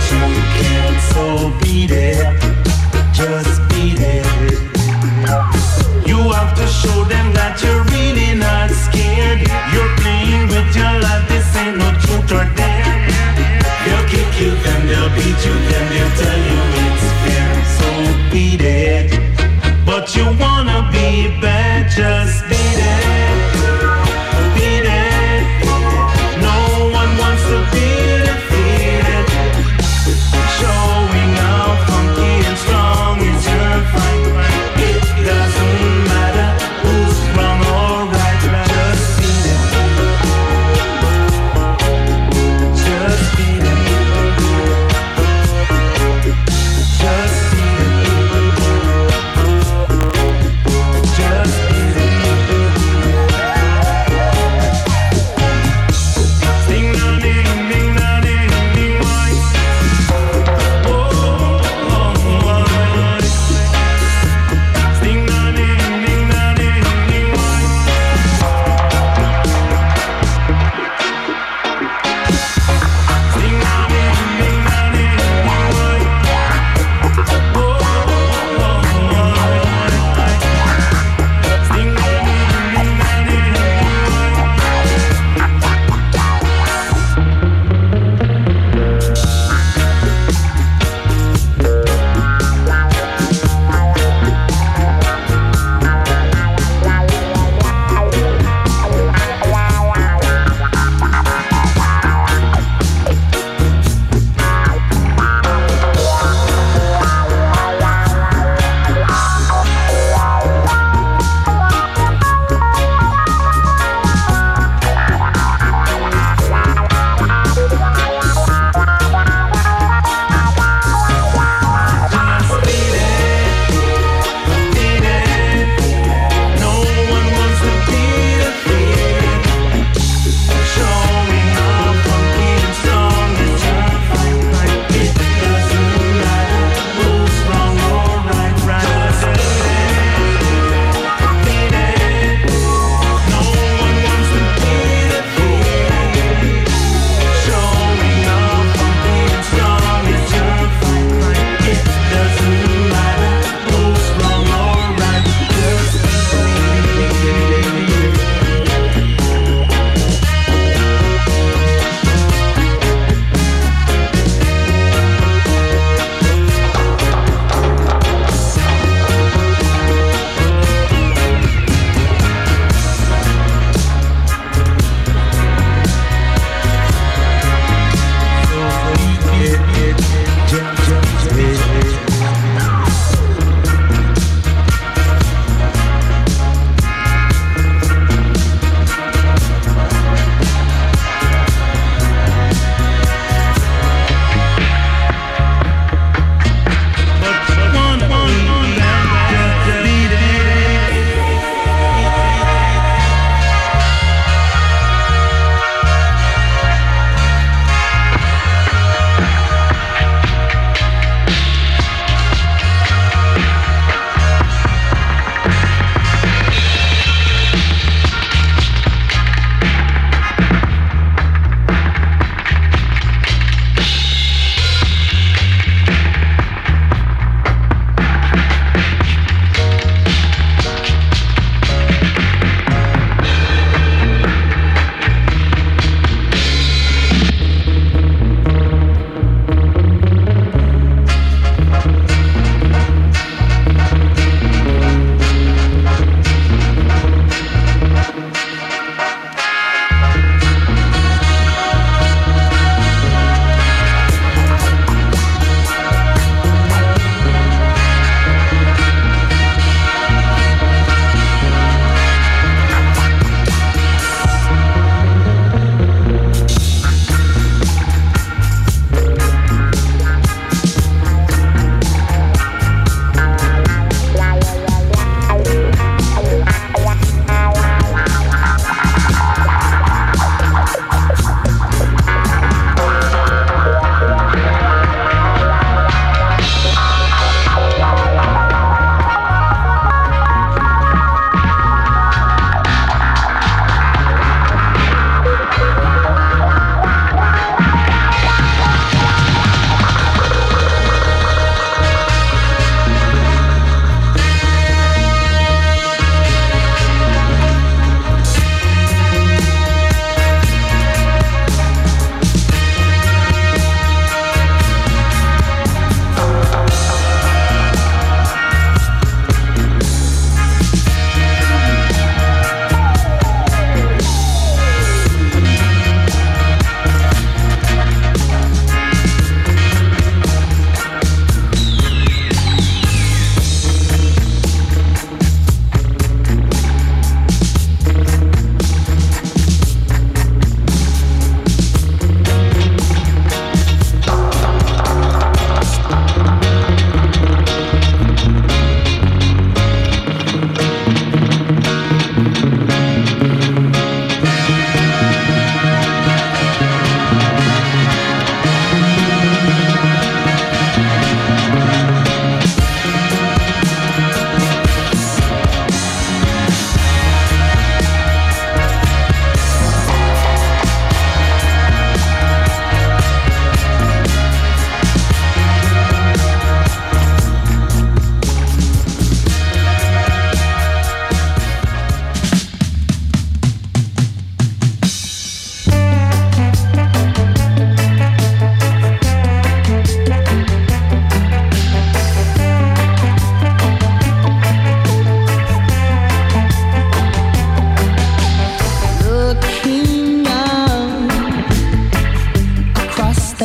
you can't, so beat it. Just beat it. You have to show them that you're really not scared. You're playing with your life, this ain't no truth or dare. They'll kick you, then they'll beat you, then they'll tell you it's fair. So beat it. But you wanna be bad, just beat it. Beat it. No one wants to be defeated. Showing how funky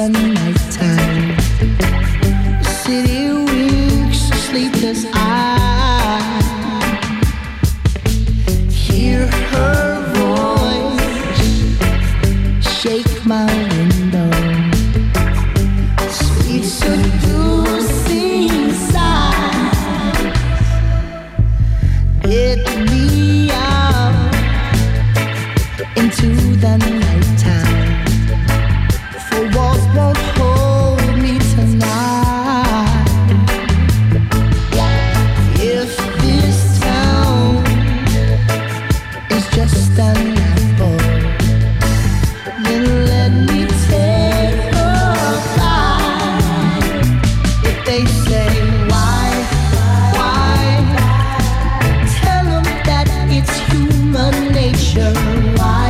the nighttime. The city winks a sleepless eye. Hear her voice shake my window. Sweet seducing sighs get me out into the nighttime. For walls won't hold me tonight. If this town is just an apple, then let me take a bite. If they say why, tell them that it's human nature. Why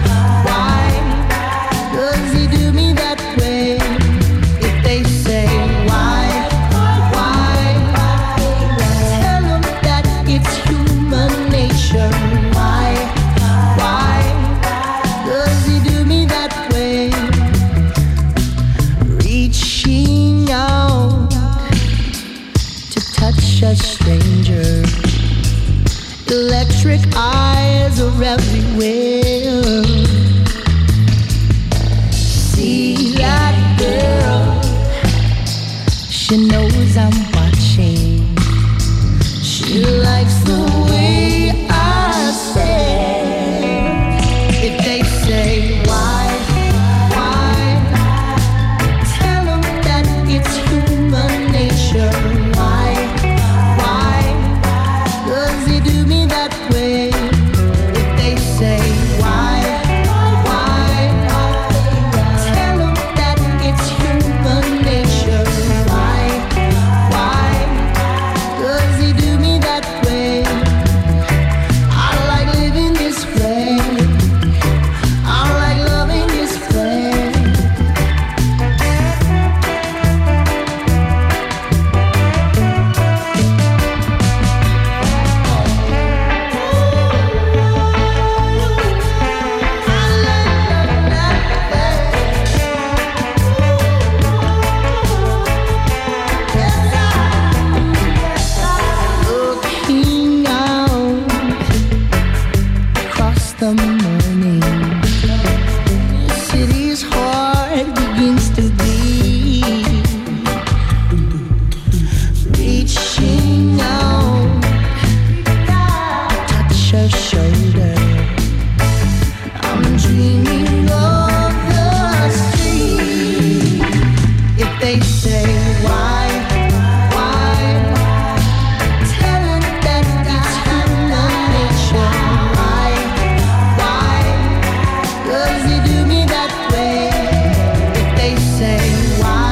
does he do me that way? If they say why, tell them that it's human nature. Why does he do me that way? Reaching out to touch a stranger. Electric eyes are everywhere. See that girl, she knows I'm watching. She likes the way I say. If they say why, tell them that it's human nature. Why does he do me that way? If they say why, tell them that it's human nature. Why does he do me that way? I like living this way. I like loving this way. Looking out across the morning, the city's heart begins to beat. Reaching out, touch her shoulder. I'm dreaming of the street. If they say why, tell them that it's human nature. Why does he do me that way? If they say why,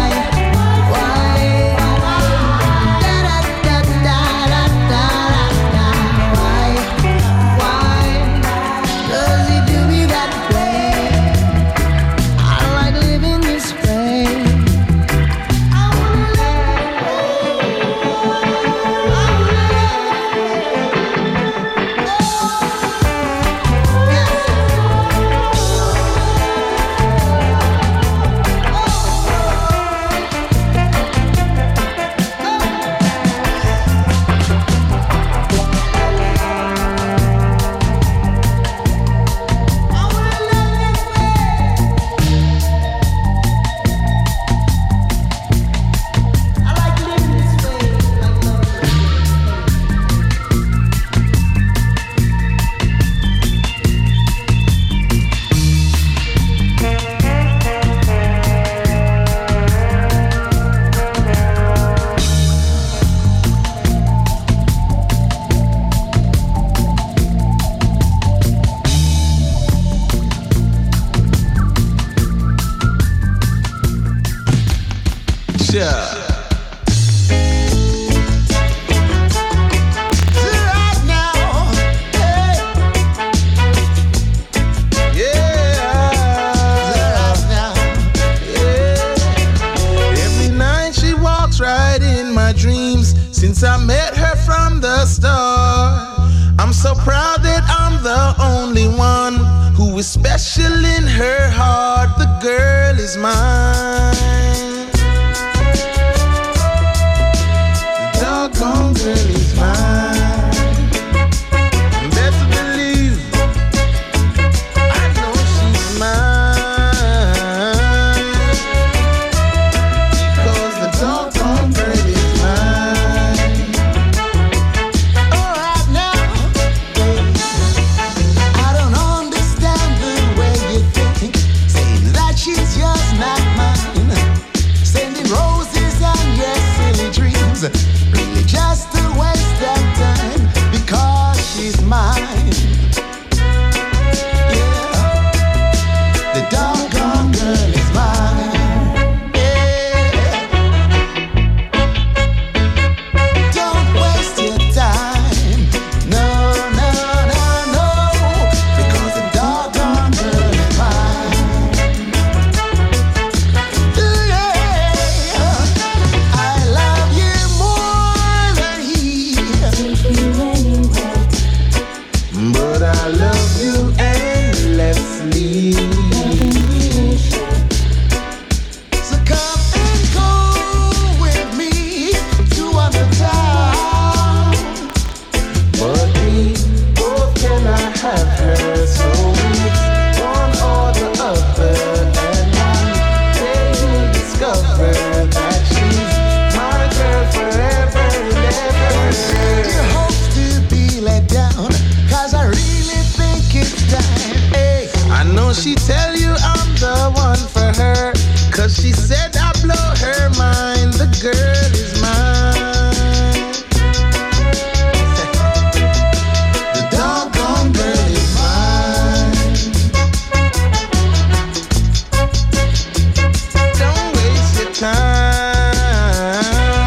why does he do me that way? I like living this way. I wanna right now, hey. Right now, yeah. Every night she walks right in my dreams. Since I met her from the start, I'm so proud that I'm the only one who is special in her heart. The girl is mine. she said I blow her mind. The girl is mine. The doggone girl is mine. Don't waste your time,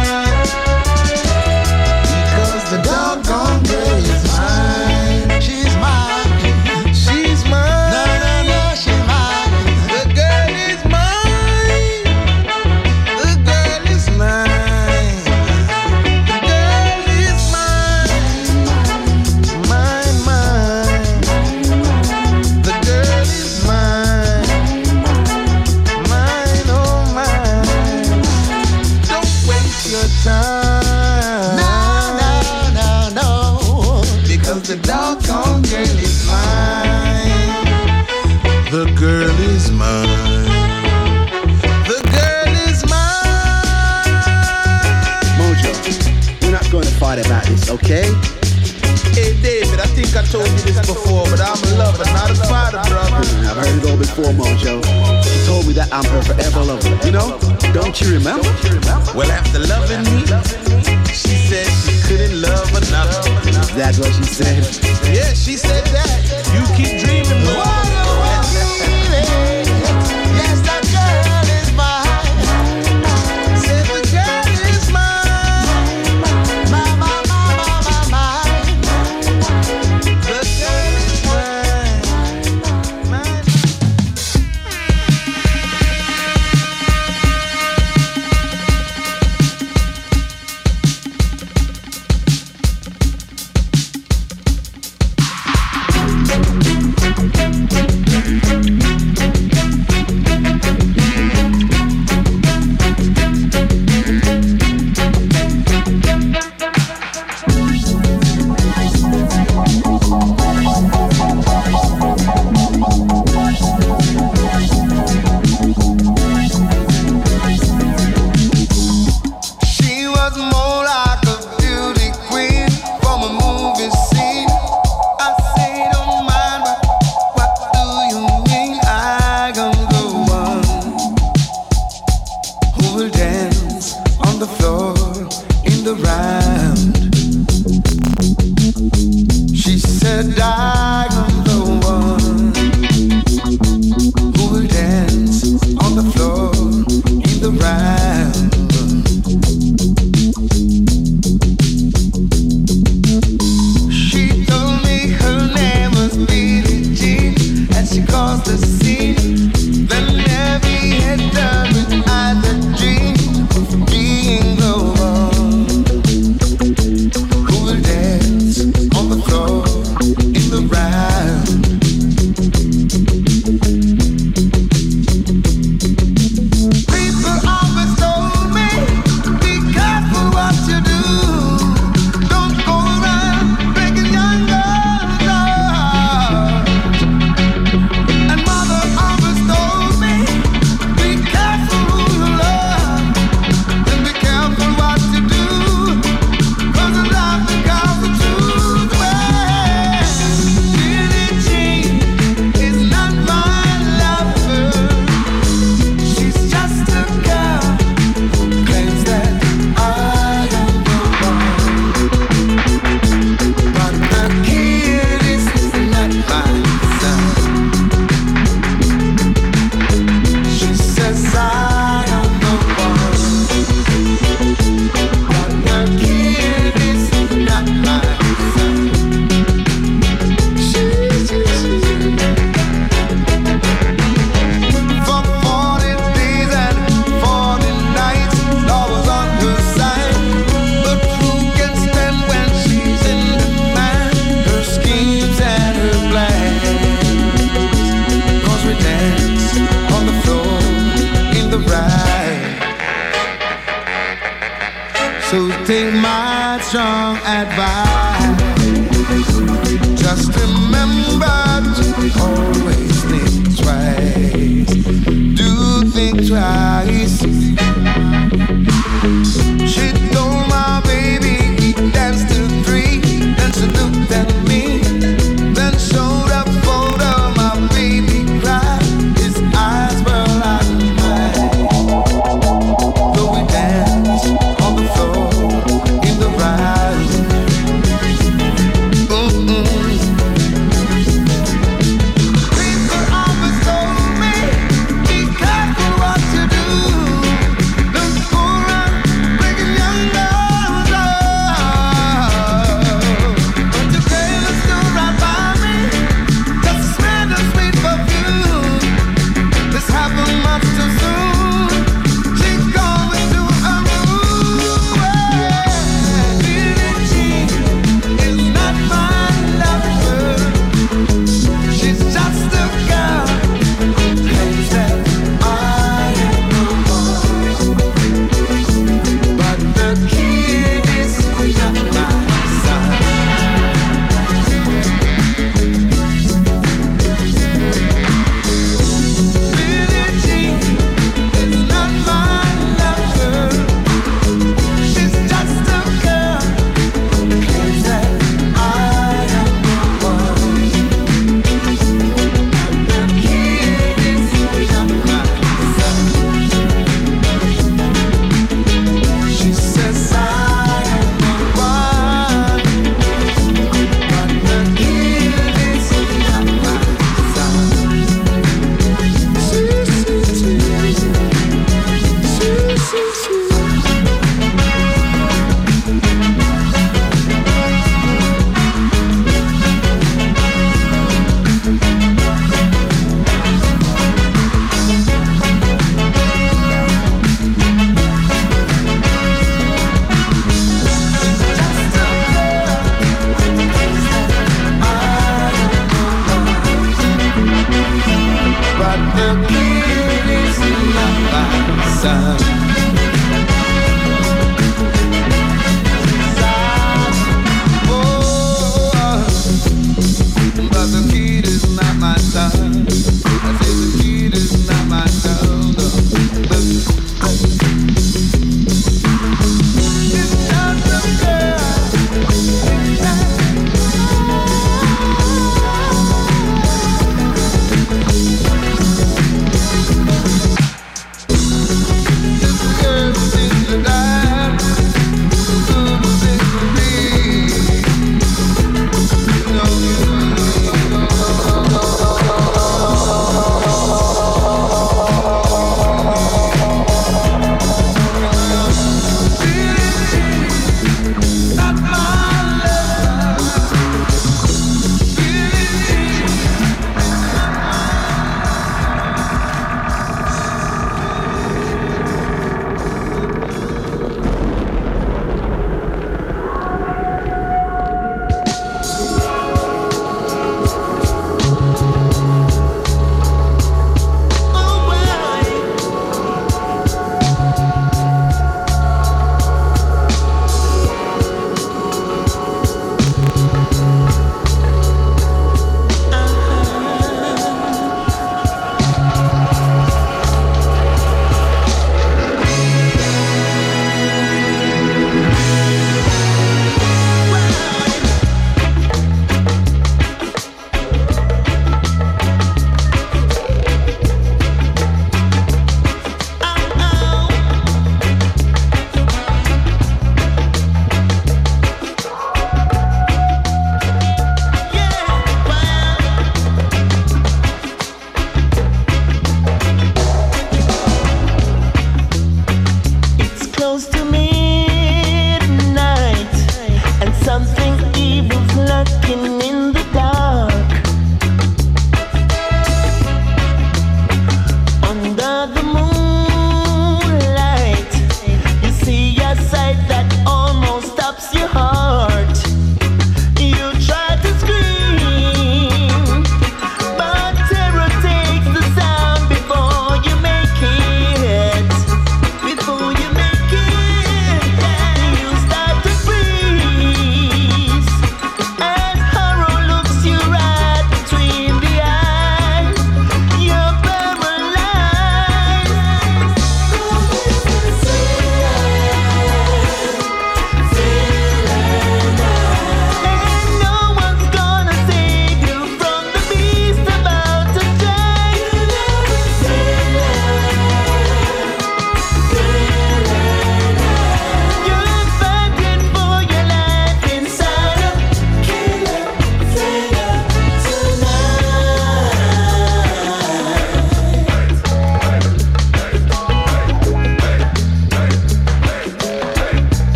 because the doggone girl is mine. She's mine. She's mine. No, no, no, she's mine. The girl is mine. The girl is mine. The girl is mine. Mine, mine. The girl is mine. Mine, oh mine. Don't waste your time. No, no, no, no. Because the doggone girl is mine. The girl is mine. The girl is mine. Mojo, we're not going to fight about this, okay? Hey David, I think I told you this before, but I'm a lover, not a fighter, brother. I've heard it all before, Mojo. She told me that I'm her forever lover. You know? Don't you remember? Well, after loving me, she said she couldn't love enough. That's what she said. Yeah, she said that. You keep dreaming, boy. Yes, that girl is mine. Said the girl is mine. Mine. The girl is mine. She was more like a beauty queen from a movie scene. I say don't mind, but what do you mean? I am the one who will dance on the floor in the round. She said I am the one who will dance on the floor in the round. She told me her name was Billie Jean, and she caused the scene. Then every head turned with eyes that dreamed of being the one who will dance on the floor in the round. People always told me, be careful what you do. Don't go around breaking young girls' hearts. And mother always told me, be careful who you love, and be careful what you do, 'cause the love becomes the truth. Well, Billie Jean is not my lover. She's just a girl who claims that I am the one. But the kid is not my son. She says I am the one. But the kid is not my son. For 40 days and 40 nights, love was on her side. But who can stand when she's in demand? Her schemes and her plans. 'Cause we dance on the floor in the ride. So take my strong advice. Just remember to always think twice. Do think twice. She told my baby he danced till 3. Then she looked at me, then showed a photo. My baby cried, his eyes were like mine. son. But the kid is not my son. I say the kid is not my son. It's just a girl. Just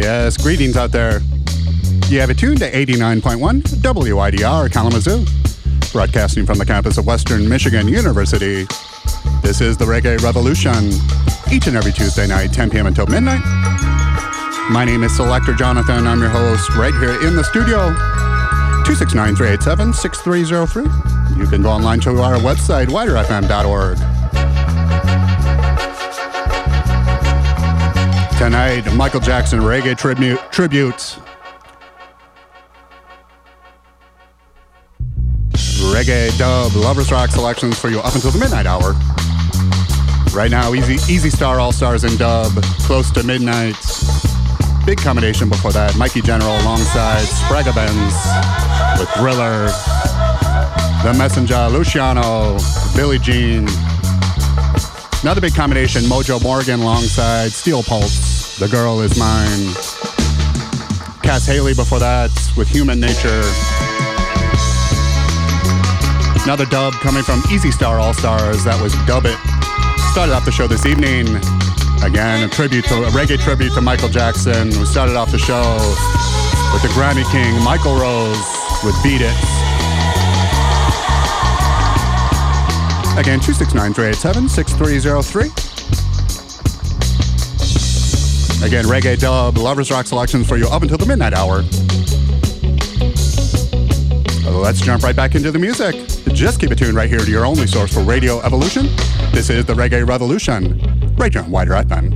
Yes, greetings out there. You have it tuned to 89.1 WIDR Kalamazoo, broadcasting from the campus of Western Michigan University. This is the Reggae Revolution, each and every Tuesday night, 10 p.m. until midnight. My name is Selector Jonathan. I'm your host right here in the studio. 269-387-6303. You can go online to our website, widerfm.org. Tonight, Michael Jackson reggae tributes. Reggae, dub, lovers rock selections for you up until the midnight hour. Right now, Easy Star All-Stars in dub, close to midnight. Big combination before that, Mikey General alongside Spragga Benz with Thriller, The Messenger, Luciano, Billie Jean. Another big combination, Mojo Morgan alongside Steel Pulse, The Girl Is Mine. Cass Haley before that with Human Nature. Another dub coming from Easy Star All-Stars, that was Dub It. Started off the show this evening. Again, a reggae tribute to Michael Jackson. We started off the show with the Grammy King, Michael Rose, with Beat It. Again, 269-387-6303. Again, reggae dub, lovers rock selections for you up until the midnight hour. Let's jump right back into the music. Just keep it tuned right here to your only source for Radio Evolution. This is the Reggae Revolution, right here on Wider FM.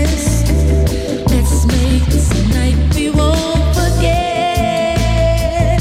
Let's make this a night we won't forget.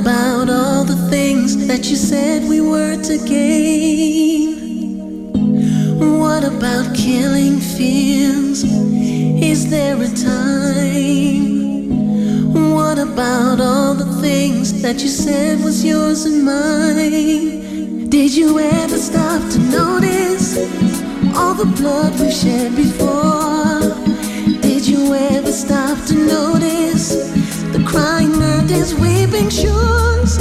about all the things that you said we were to gain? What about killing fears? Is there a time? What about all the things that you said was yours and mine? Did you ever stop to notice all the blood we've shed before? Did you ever stop to notice the crying earth is weeping shores?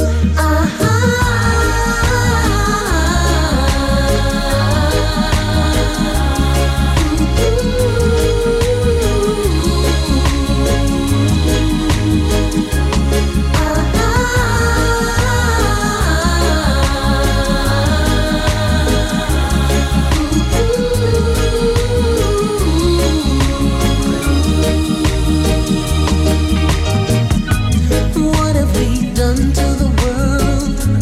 What have we done to the world?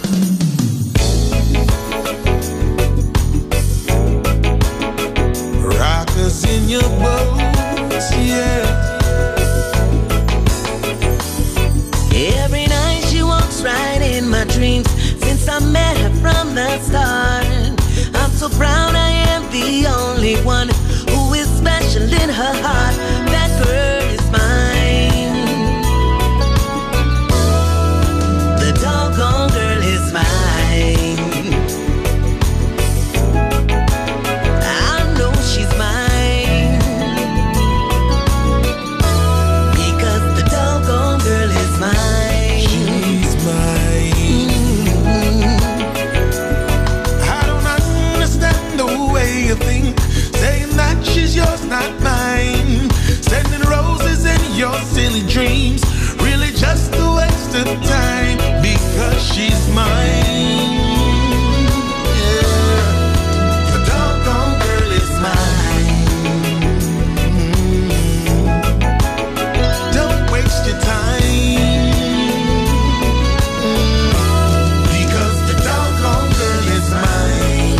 Rockers in your boats, yeah. Every night she walks right in my dreams. Since I met her from the start, I'm so proud I am the only one who is special in her heart. That girl is mine. The doggone girl is mine. I know she's mine, because the doggone girl is mine. She's mine. I don't understand the way you think, saying that she's yours, not mine. Sending roses in your silly dreams, really just a waste of time, because she's mine. Yeah. The doggone girl is mine. Don't waste your time, because the doggone girl is mine.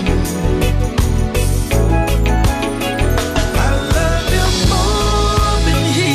I love you more than he,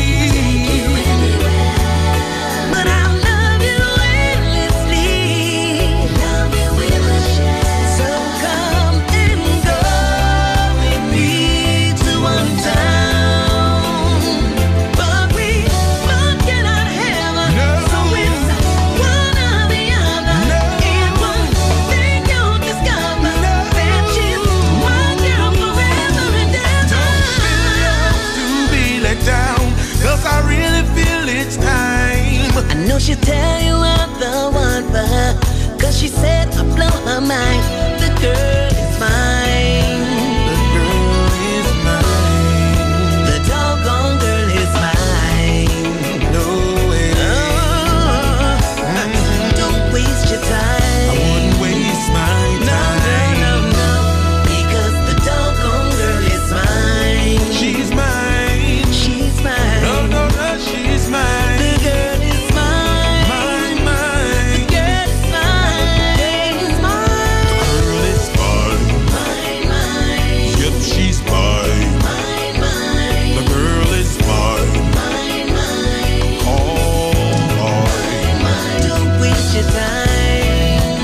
But I love you endlessly. Love you with a share. So come and go with me to one town. But we both cannot have her. No. So it's one or the other. No. And one thing you'll discover, No. that she's one girl forever and ever. to be let down, 'cause I really feel it's time. I know she'll tell you I'm the one for her, 'cause she said I blow her mind. The girl is mine. The girl is mine. The doggone girl is mine. No way. Don't waste your time. I wouldn't waste my No, time. no, no, no. Because the doggone girl is mine. She's mine. She's mine. No, no, no, she's mine. The girl is mine. Mine, mine. The girl is mine. It's mine. Girl is mine. Mine, mine. Yep, she's mine. Mine, mine. The girl is mine. Mine, mine. All mine. Don't waste your time,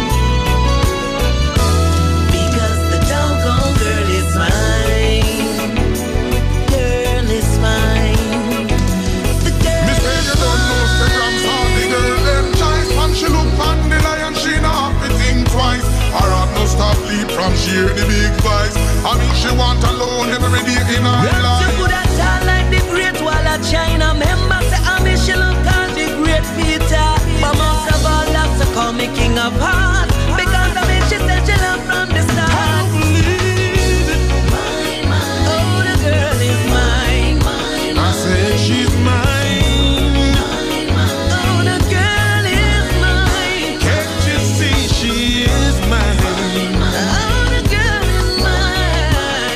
because the doggone girl is mine. Girl is mine. The girl Miss is Baby don't know say I'm sorry, girl. Them choice when she look on the lion, she not have to think twice. Her heart no stop leap from she hear the big voice. I mean she want alone every day in her Girl, life. she could have tall like the Great Wall of China. Remember, say, I mean, she look on the Great Peter. But most of all, that's to call me King of Hearts, because I mean, she said she loved from the start. Mine, mine. Oh, the girl is mine. Mine, I said she's mine. oh, the girl is mine. Can't you see she is mine? Oh, the girl is mine.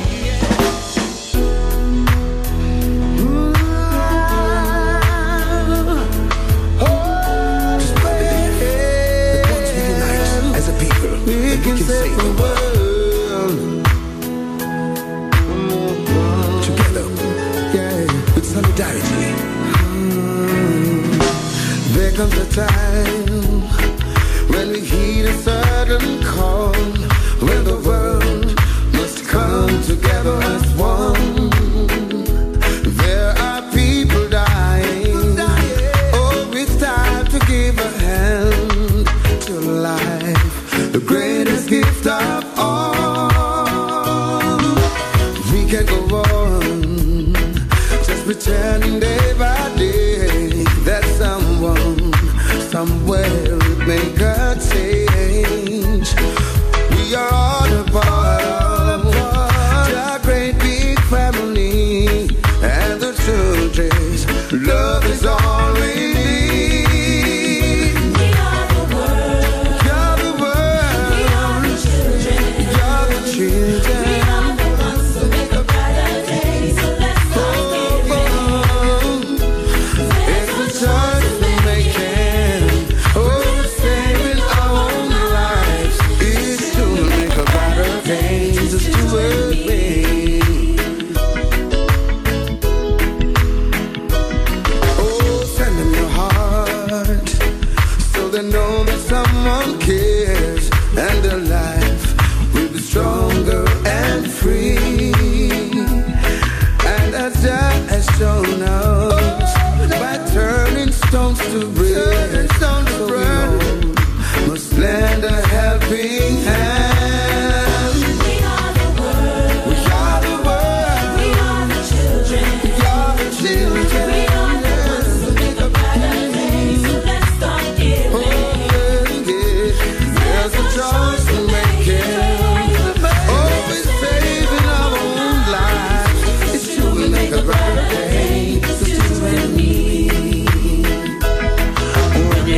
As a people, We can save the world together yeah. with solidarity. There comes a time when we heed a certain call, when the world must come together as one. There are people dying. Oh, it's time to give a hand to life, the greatest gift of all. We can go on just pretending day by day that someone somewhere would make a change. We are all a part of a great big family, and the children's love is all we need. We are the world. You're the world. We are the children. You're the children. We are the ones who make a brighter day. So let's start giving. It's the choice we're making. Oh, know that someone cares, and their life will be stronger and free. And as Jah has shown us, by turning stones to bread, so we all must lend a helping hand. We are the world. We are the world. We are the children. We are the children. We are the ones who make a brighter day. So let's start giving. Oh, yeah. There's a choice to make it. Always saving our own lives. It's true, we make a brighter day. It's you and me. When you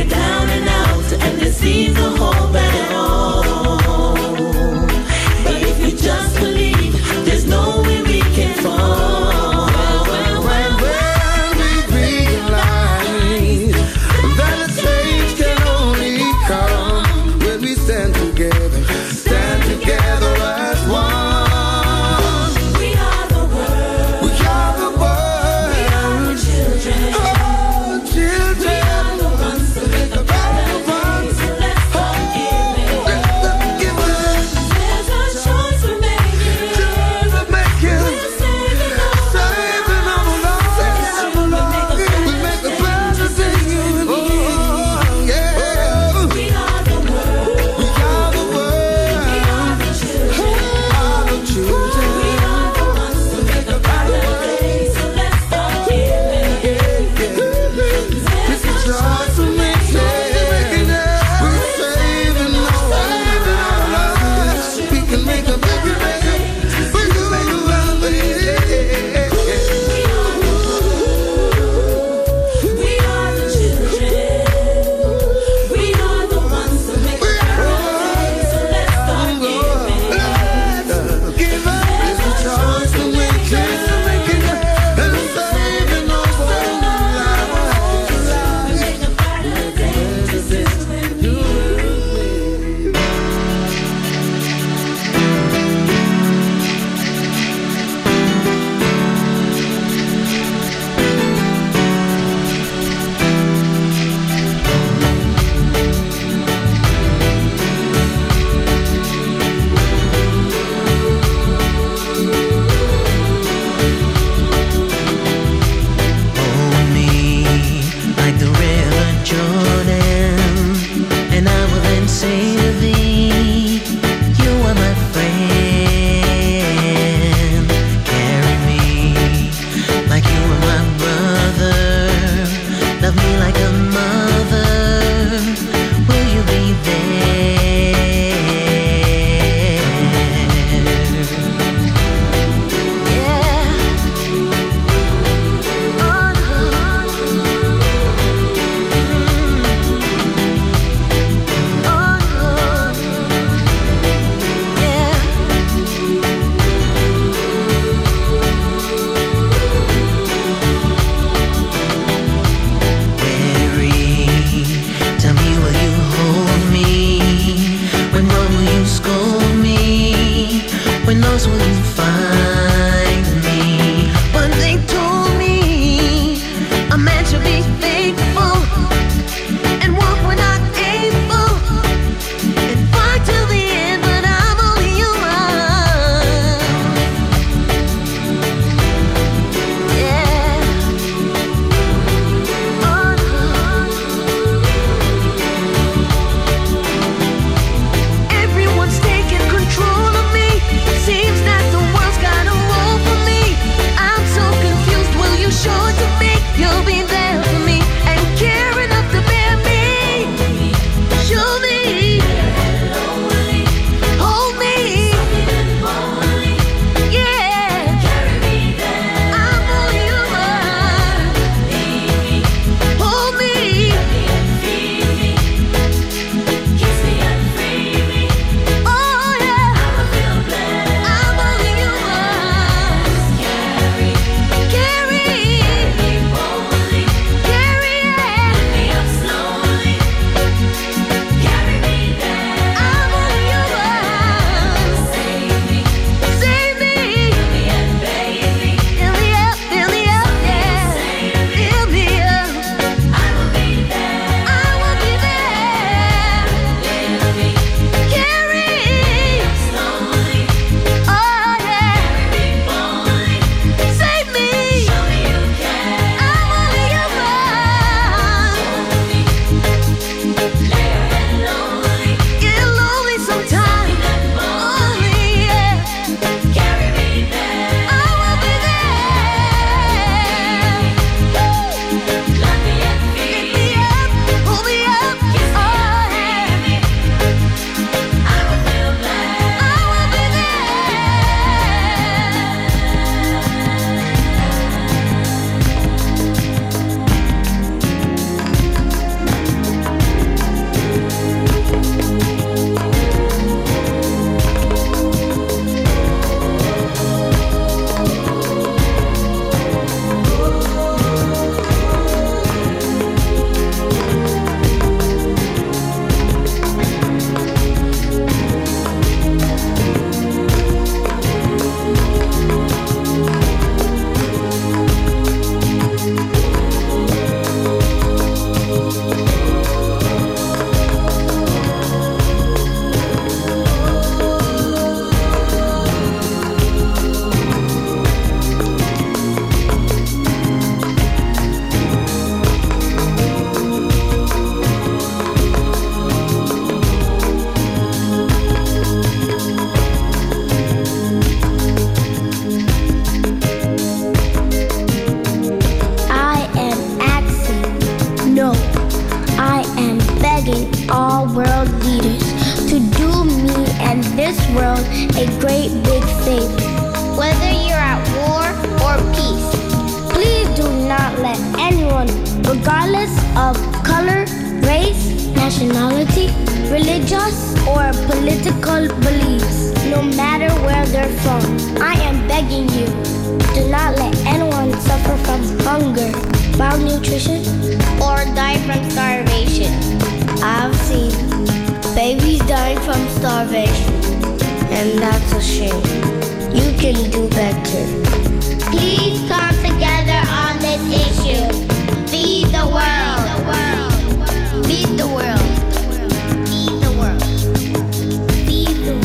all world leaders to do me and this world a great big favor. Whether you're at war or peace, please do not let anyone, regardless of color, race, nationality, religious or political beliefs, no matter where they're from, I am begging you, do not let anyone suffer from hunger, malnutrition, or die from starvation. I've seen babies dying from starvation, and that's a shame. You can do better. Please come together on this issue. Feed the world. Feed the world. Feed the world. Feed the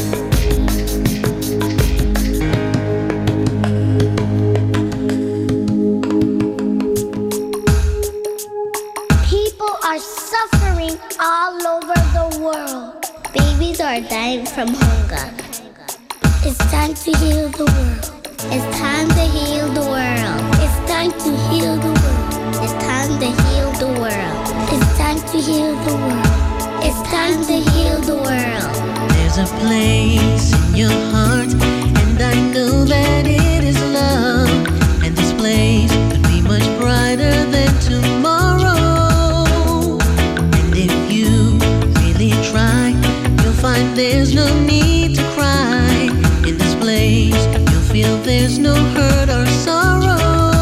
world. People are suffering all over the world. Babies are dying from hunger. It's time to heal the world. It's time to heal the world. It's time to heal the world. It's time to heal the world. It's time to heal the world. It's time to heal the world. There's a place in your heart, and I know that it is love. And this place could be much brighter than tomorrow. And if you really try, you'll find there's no need to cry. In this place, you'll feel there's no hurt or sorrow.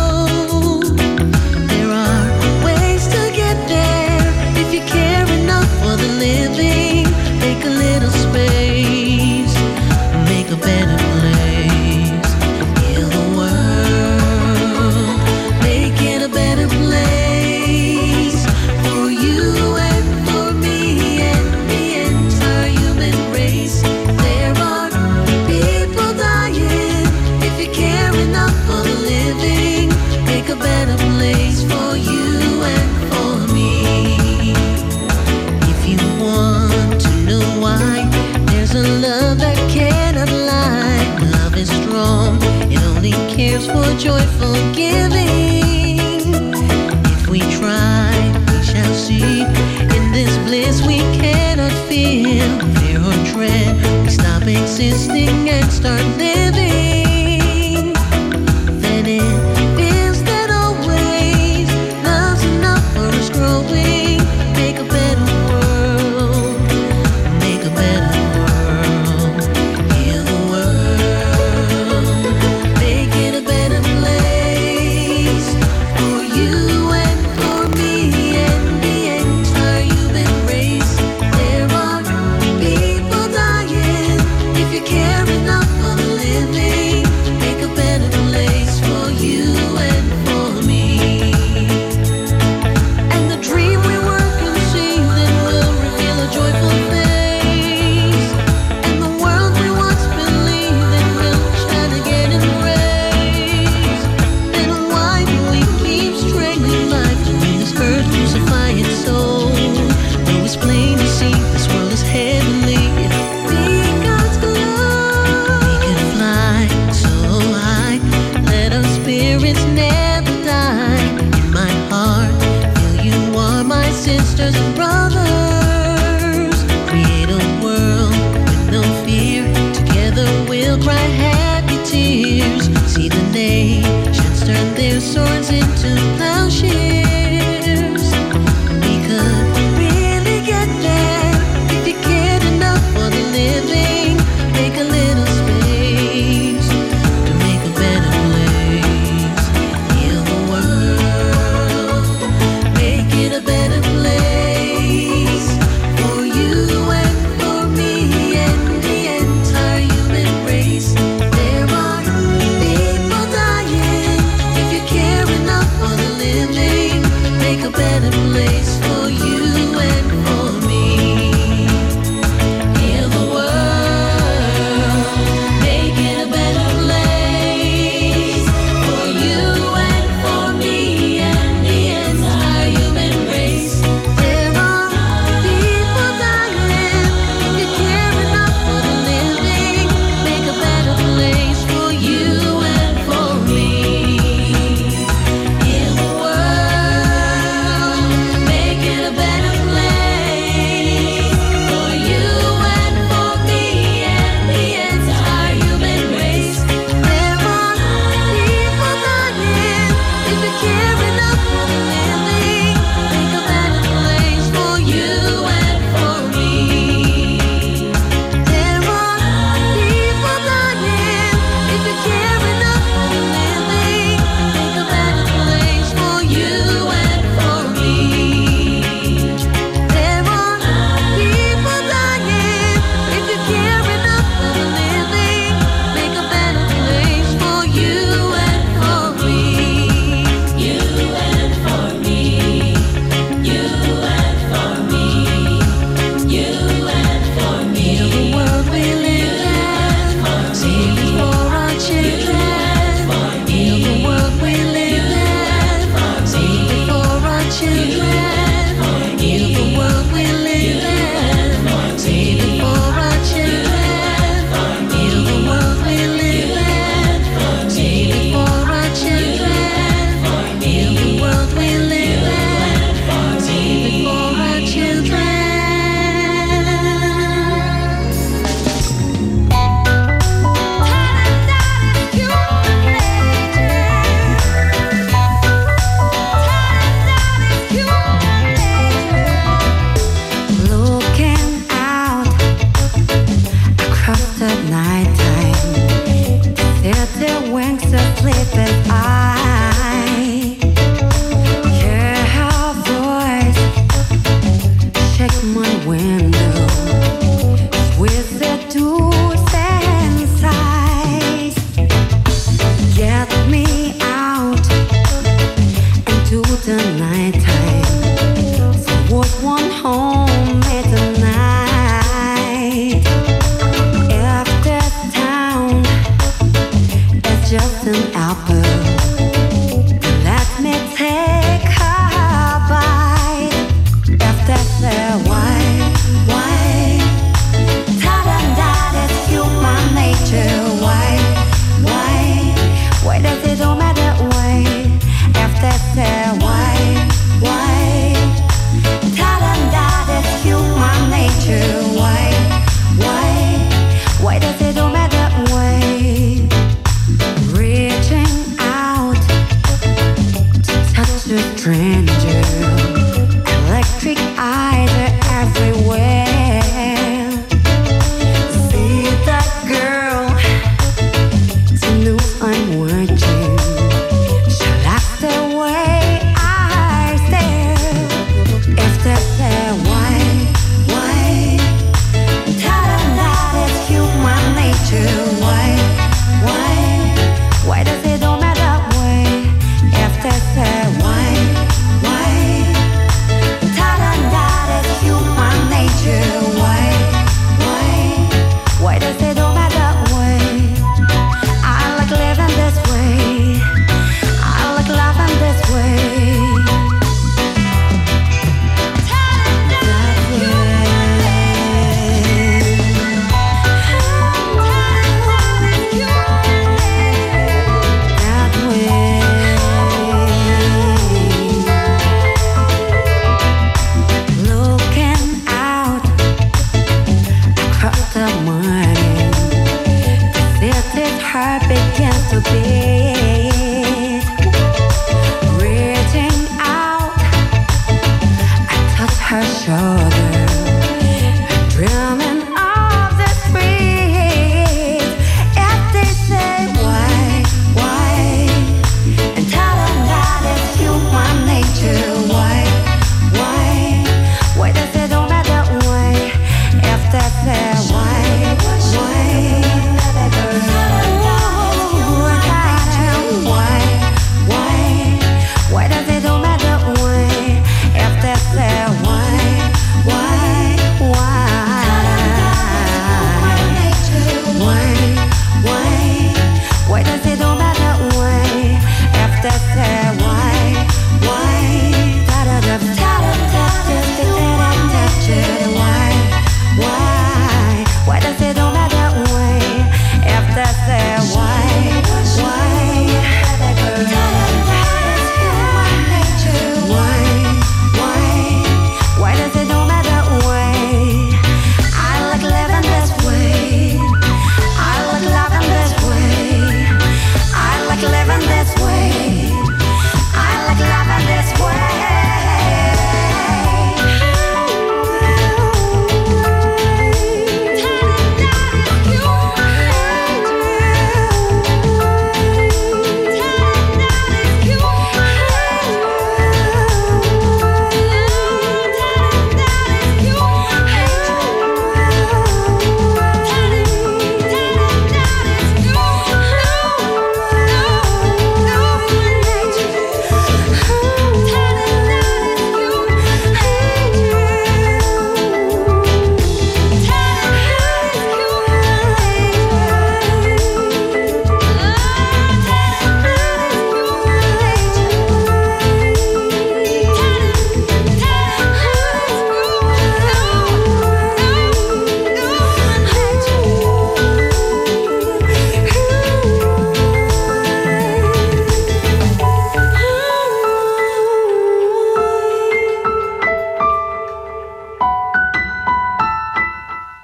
There are ways to get there if you care enough for the living. Make a little space, make a better place. Heal the world, make it a better place for you and for me and the entire human race. There are people dying. If you care enough for the living, make a better place for you and for me. If you want to know why, there's a love that cannot lie. Love is strong, it only cares for joyful giving. If we try, we shall see. In this bliss we cannot feel fear or dread. We stop existing and start living. Then it feels that always love's enough for us growing. Make a better world, make a better world. Heal the world, make it a better place for you and for me and the entire human race. There are people dying. If you care enough for the living,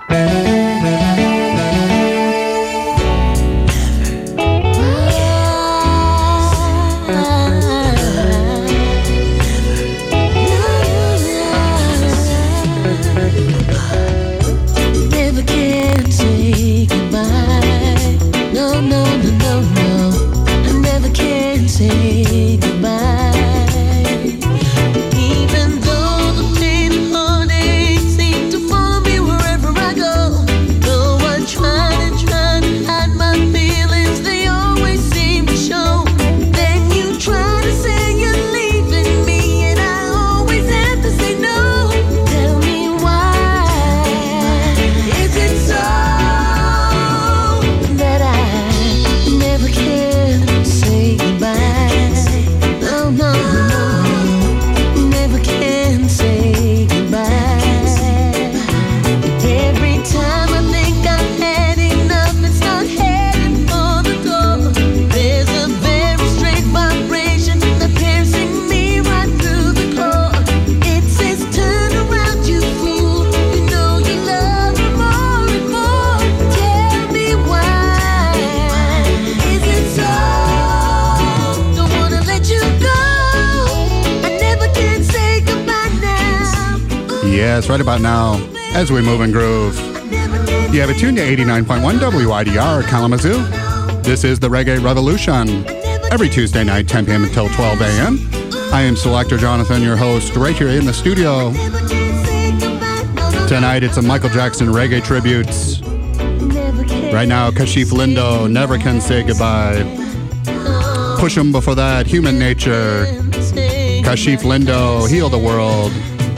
Never can say goodbye. No, no, no, no, no. I never can say goodbye. Even though the pain and heartache seem to follow me wherever I go. Though I try to hide my feelings, they always seem to show. Then you try to say you're leaving me, and I always have to say no. Tell me why is it so that I never can say goodbye? No, no, no, never can say goodbye. Every time I think I've had enough and start heading for the door, there's a very strange vibration that piercing me right through the core. It says, turn around, you fool. You know you love me more and more. Tell me why is it so? Don't wanna let you go. I never can say goodbye now. Yes, right about now, as we move and groove. You have it tuned to 89.1 WIDR Kalamazoo. This is the Reggae Revolution. Every Tuesday night, 10 p.m. until 12 a.m. I am Selector Jonathan, your host, right here in the studio. Tonight, it's a Michael Jackson reggae tribute. Right now, Kashif Lindo, Never Can Say Goodbye. Push 'em before that, Human Nature. Kashif Lindo, Heal the World.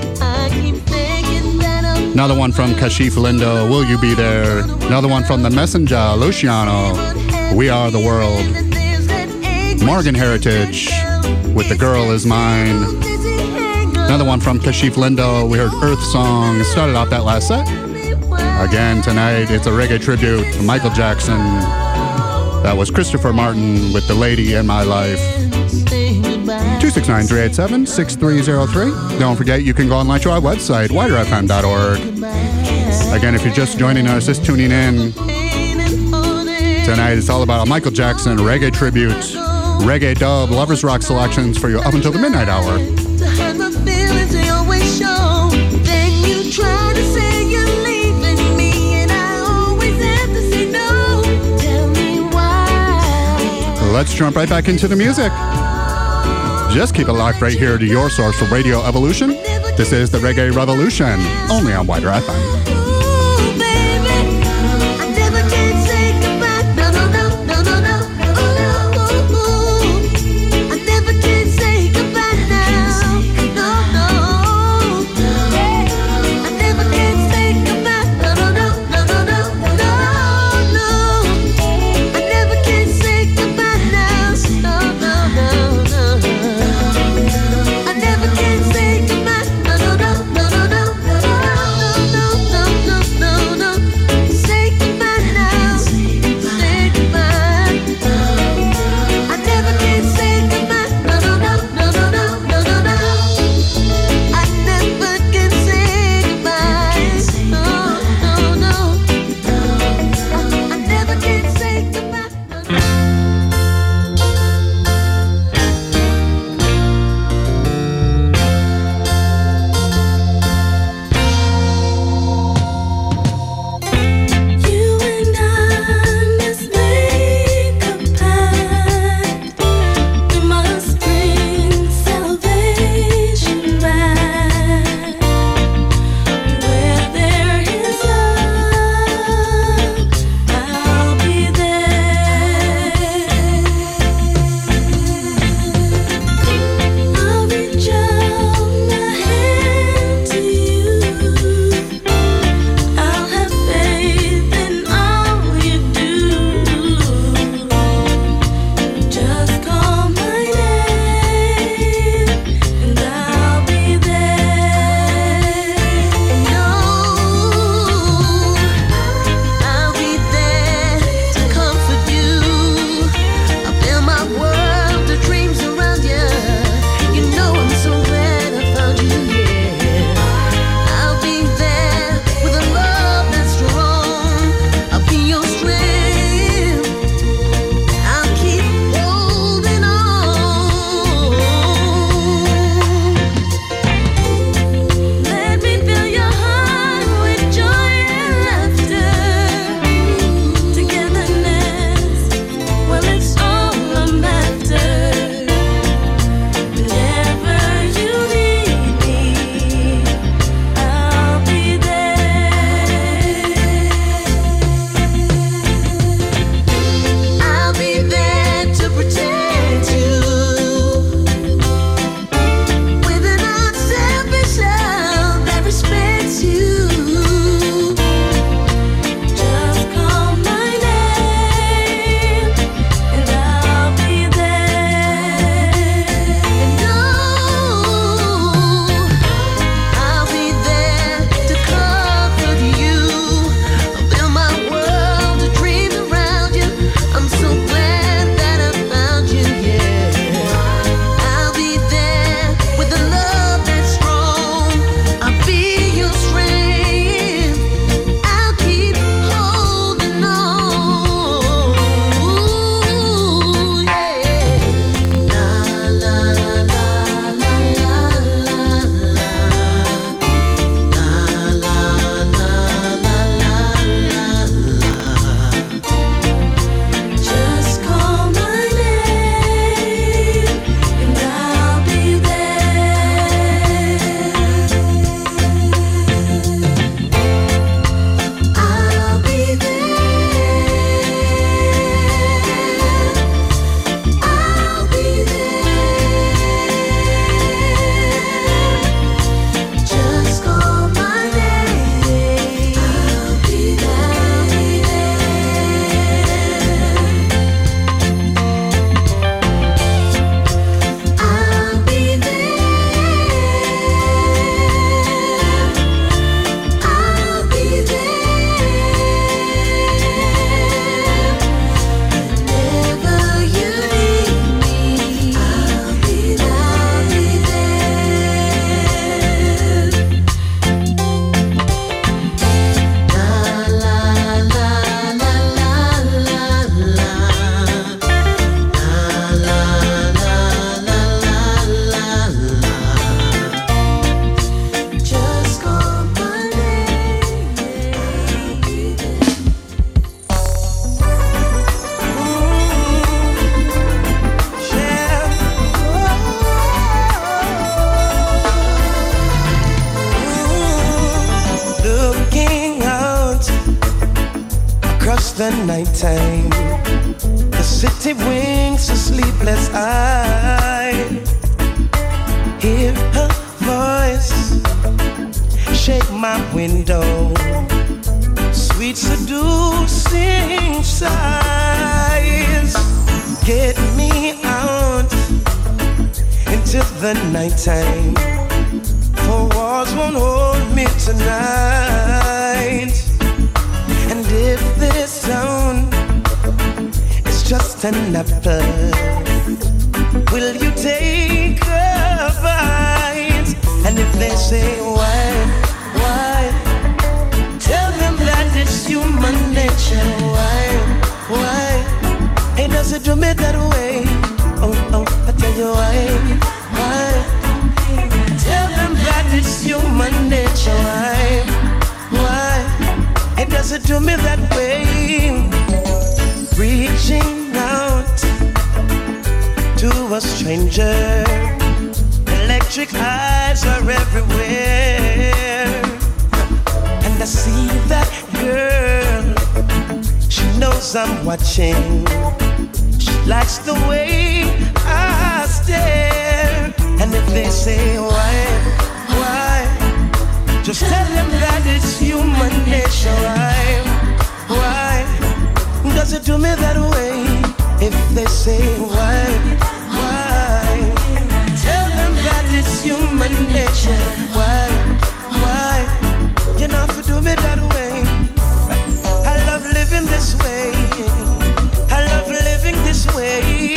Another one from Kashif Lindo, Will You Be There? Another one from The Messenger, Luciano, We Are the World. Morgan Heritage with The Girl Is Mine. Another one from Kashif Lindo, we heard Earth Song. Started off that last set. Again, tonight, it's a reggae tribute to Michael Jackson. That was Christopher Martin with The Lady in My Life. 269-387-6303. Don't forget, you can go online to our website, widerfm.org. Again, if you're just joining us, just tuning in, tonight it's all about a Michael Jackson reggae tribute, reggae dub, lovers rock selections for you up until the midnight hour. To hide my feelings, they always show. Then you try to say you're leaving me, and I always have to say no. Tell me why. Let's jump right back into the music. Just keep it locked right here to your source for Radio Evolution. This is the Reggae Revolution, only on Wider FM. Ooh, baby, I never can say goodbye. No, no, no, no, no, no. Ooh, ooh, I never can say goodbye now. No, no, I never can say goodbye. No, no, no, no, no, no, no. I never can say goodbye now. No, no, no, no. I never can say goodbye. No, no, no, no, no, no, no, no, no, no, no, no. the nighttime, the city winks a sleepless eye. Hear her voice shake my window, sweet seducing sighs. Get me out into the nighttime, for walls won't hold me tonight. And if this town is just an apple, will you take a bite? And if they say why, tell them that it's human nature. Why? Hey, does it do me that way? Oh, I tell you why? Tell them that it's human nature. Why? Hey, does it do me that way? Reaching out to a stranger, electric eyes are everywhere. And I see that girl, she knows I'm watching. She likes the way I stare. And if they say why, just tell them that it's human nature. Why does it do me that way? If they say why, tell them that it's human nature. Why, you know if you do me that way. I love living this way. I love living this way.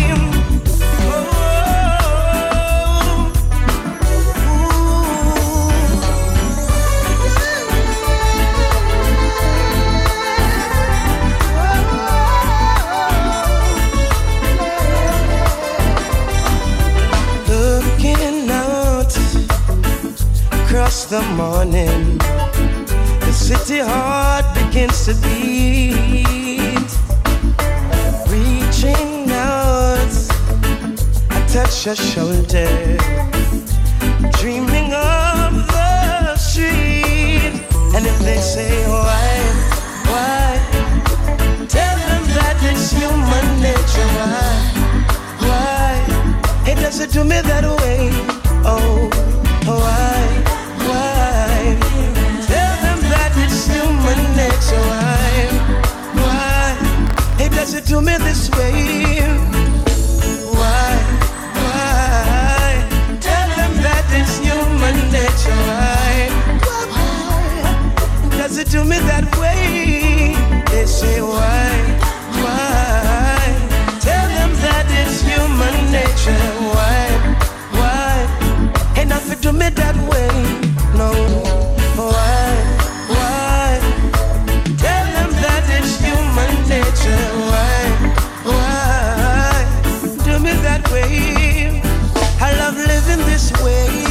Across the morning, the city heart begins to beat. Reaching out, I touch your shoulder, dreaming of the street. And if they say why, tell them that it's human nature. Why? It doesn't do me that way. Oh, why? Tell them that it's human nature. Why? It doesn't do me this way. Why? Tell them that it's human nature. Why? Does it do me that way? They say why? Tell them that it's human nature. Why? Ain't nothing do me that way. No, why? Tell them that it's human nature. Why? Do me that way. I love living this way.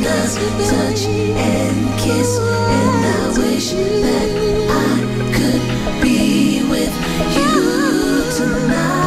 when I touch and kiss, and I wish that I could be with you tonight.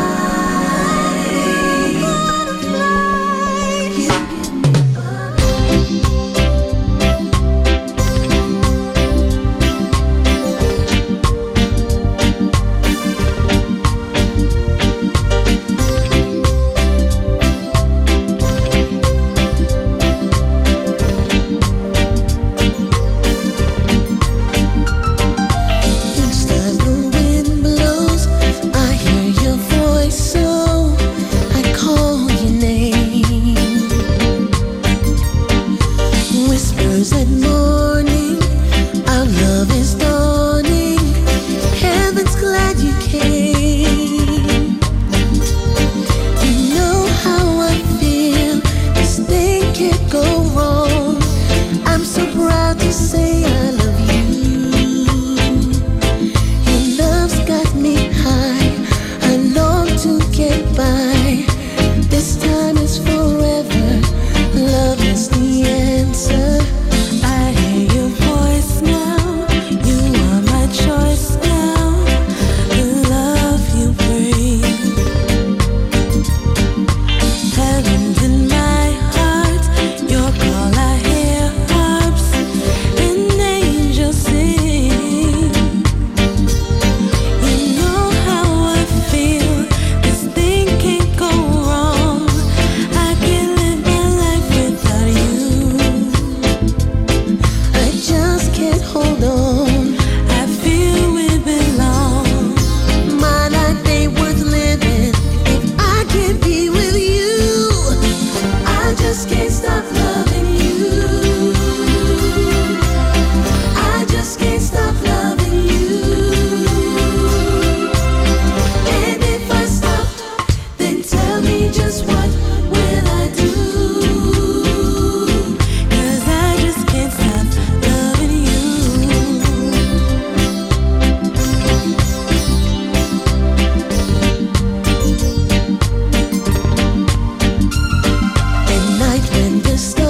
The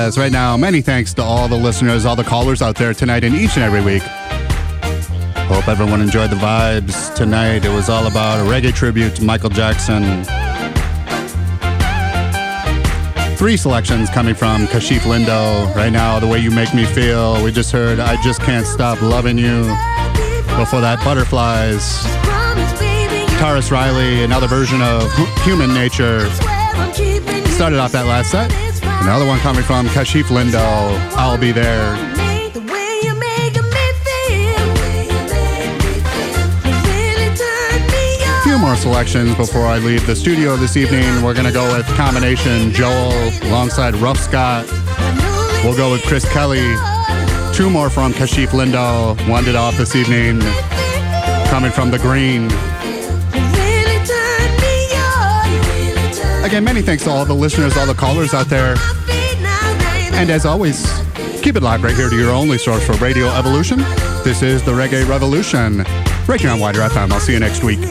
Yes, right now, many thanks to all the listeners, all the callers out there tonight and each and every week. Hope everyone enjoyed the vibes tonight. It was all about a reggae tribute to Michael Jackson. 3 selections coming from Kashif Lindo. Right now, The Way You Make Me Feel. We just heard I Just Can't Stop Loving You. Before that, Butterflies. Taurus Riley, another version of Human Nature. Started off that last set. Another one coming from Kashif Lindo, I'll Be There. Few more selections before I leave the studio this evening. We're going to go with combination Joel alongside Rough Scott. We'll go with Chris Kelly. 2 more from Kashif Lindo. One did off this evening. Coming from The Green. Again, many thanks to all the listeners, all the callers out there. And as always, keep it live right here to your only source for Radio Evolution. This is the Reggae Revolution, right here on Wider FM. I'll see you next week.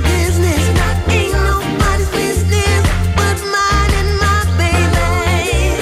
Business, ain't nobody's business but mine and my baby.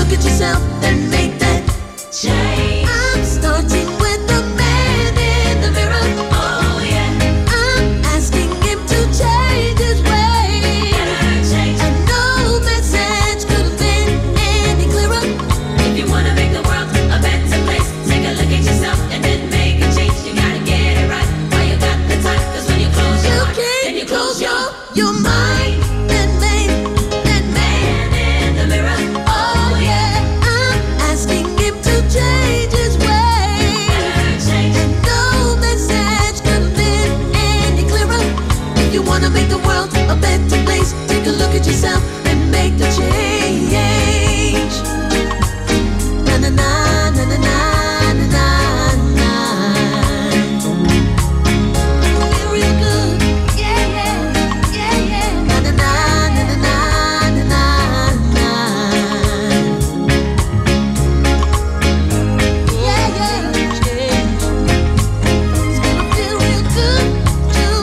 look at yourself and make that change. I'm starting with the man in the mirror. Oh yeah. I'm asking him to change his ways. And no message could have been any clearer. If you wanna make the world a better place, take a look at yourself and then make a change. You gotta get it right while you got the time. 'Cause when you close your heart, then you close your mind. And make that man in the mirror. Oh yeah. I'm asking him to change his ways. And no message could have been any clearer. If you wanna make the world a better place, take a look at yourself and make the change. Na na na na na na na na. Feel real good, yeah yeah yeah yeah. Na na na na na na na na. Yeah yeah yeah. It's gonna feel real good too.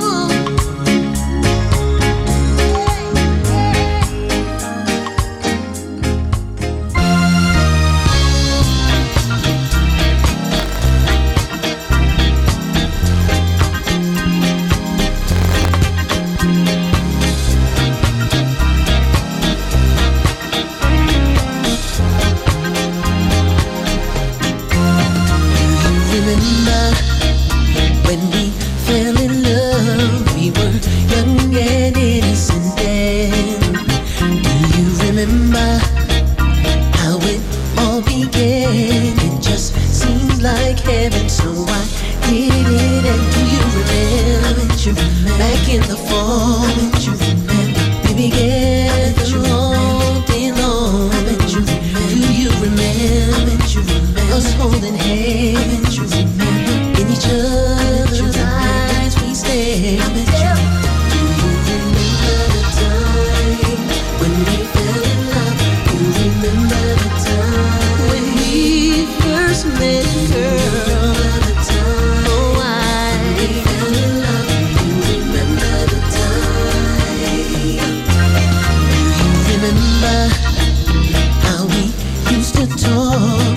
Remember when we fell in love? We were young and innocent then. Do you remember how it all began? It just seems like heaven, so I did it. And do you remember back in the fall? We began to all day long. Do you remember us holding hands? In each other's eyes we stared. Do you remember the time when we fell in love? You remember the time when we first met, girl? Oh, we fell in love. You remember the time? Do you remember how we used to talk?